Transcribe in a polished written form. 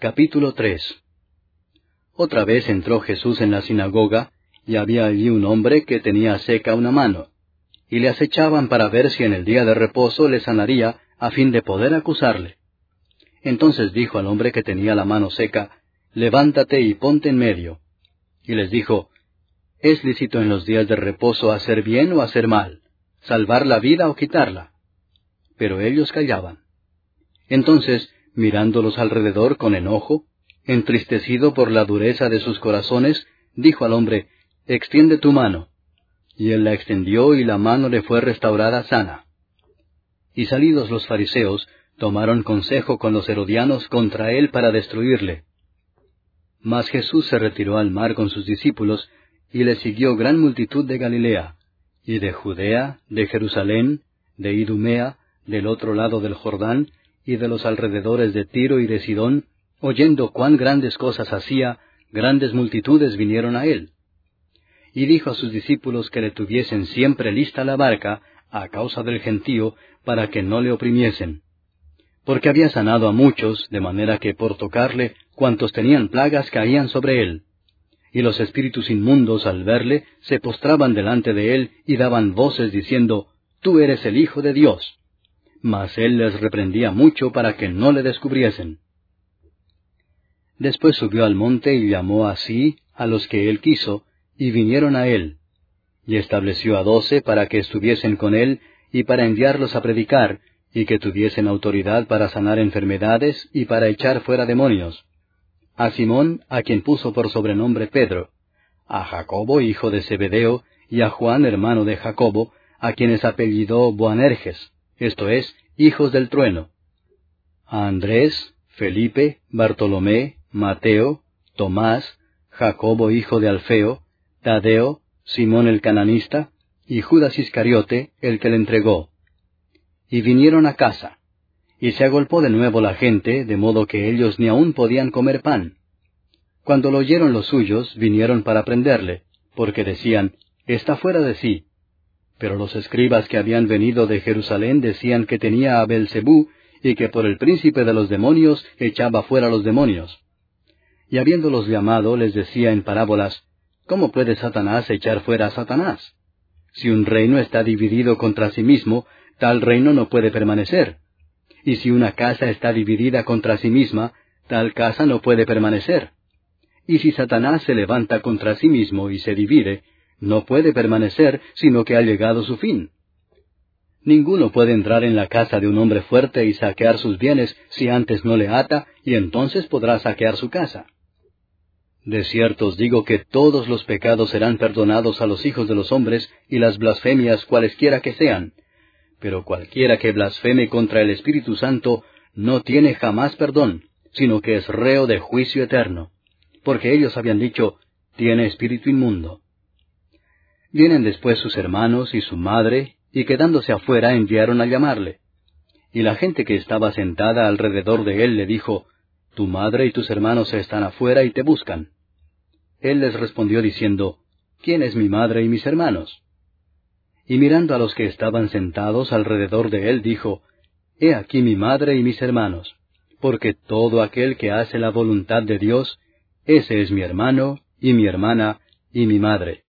Capítulo 3. Otra vez entró Jesús en la sinagoga, y había allí un hombre que tenía seca una mano, y le acechaban para ver si en el día de reposo le sanaría, a fin de poder acusarle. Entonces dijo al hombre que tenía la mano seca, Levántate y ponte en medio. Y les dijo, ¿Es lícito en los días de reposo hacer bien o hacer mal, salvar la vida o quitarla? Pero ellos callaban. Entonces, mirándolos alrededor con enojo, entristecido por la dureza de sus corazones, dijo al hombre, Extiende tu mano. Y él la extendió y la mano le fue restaurada sana. Y salidos los fariseos, tomaron consejo con los herodianos contra él para destruirle. Mas Jesús se retiró al mar con sus discípulos, y le siguió gran multitud de Galilea, y de Judea, de Jerusalén, de Idumea, del otro lado del Jordán, y de los alrededores de Tiro y de Sidón, oyendo cuán grandes cosas hacía, grandes multitudes vinieron a él. Y dijo a sus discípulos que le tuviesen siempre lista la barca, a causa del gentío, para que no le oprimiesen. Porque había sanado a muchos, de manera que por tocarle, cuantos tenían plagas caían sobre él. Y los espíritus inmundos, al verle, se postraban delante de él, y daban voces diciendo, Tú eres el Hijo de Dios. Mas él les reprendía mucho para que no le descubriesen. Después subió al monte y llamó así a los que él quiso, y vinieron a él. Y estableció a 12 para que estuviesen con él, y para enviarlos a predicar, y que tuviesen autoridad para sanar enfermedades, y para echar fuera demonios. A Simón, a quien puso por sobrenombre Pedro, a Jacobo, hijo de Zebedeo, y a Juan, hermano de Jacobo, a quienes apellidó Boanerges, esto es, hijos del trueno, a Andrés, Felipe, Bartolomé, Mateo, Tomás, Jacobo hijo de Alfeo, Tadeo, Simón el cananista, y Judas Iscariote, el que le entregó. Y vinieron a casa, y se agolpó de nuevo la gente, de modo que ellos ni aun podían comer pan. Cuando lo oyeron los suyos, vinieron para prenderle, porque decían, Está fuera de sí. Pero los escribas que habían venido de Jerusalén decían que tenía a Beelzebú, y que por el príncipe de los demonios echaba fuera los demonios. Y habiéndolos llamado, les decía en parábolas, ¿Cómo puede Satanás echar fuera a Satanás? Si un reino está dividido contra sí mismo, tal reino no puede permanecer. Y si una casa está dividida contra sí misma, tal casa no puede permanecer. Y si Satanás se levanta contra sí mismo y se divide, no puede permanecer, sino que ha llegado su fin. Ninguno puede entrar en la casa de un hombre fuerte y saquear sus bienes si antes no le ata, y entonces podrá saquear su casa. De cierto os digo que todos los pecados serán perdonados a los hijos de los hombres, y las blasfemias cualesquiera que sean. Pero cualquiera que blasfeme contra el Espíritu Santo no tiene jamás perdón, sino que es reo de juicio eterno. Porque ellos habían dicho, tiene espíritu inmundo. Vienen después sus hermanos y su madre, y quedándose afuera enviaron a llamarle. Y la gente que estaba sentada alrededor de él le dijo, Tu madre y tus hermanos están afuera y te buscan. Él les respondió diciendo, ¿Quién es mi madre y mis hermanos? Y mirando a los que estaban sentados alrededor de él, dijo, He aquí mi madre y mis hermanos, porque todo aquel que hace la voluntad de Dios, ese es mi hermano, y mi hermana, y mi madre.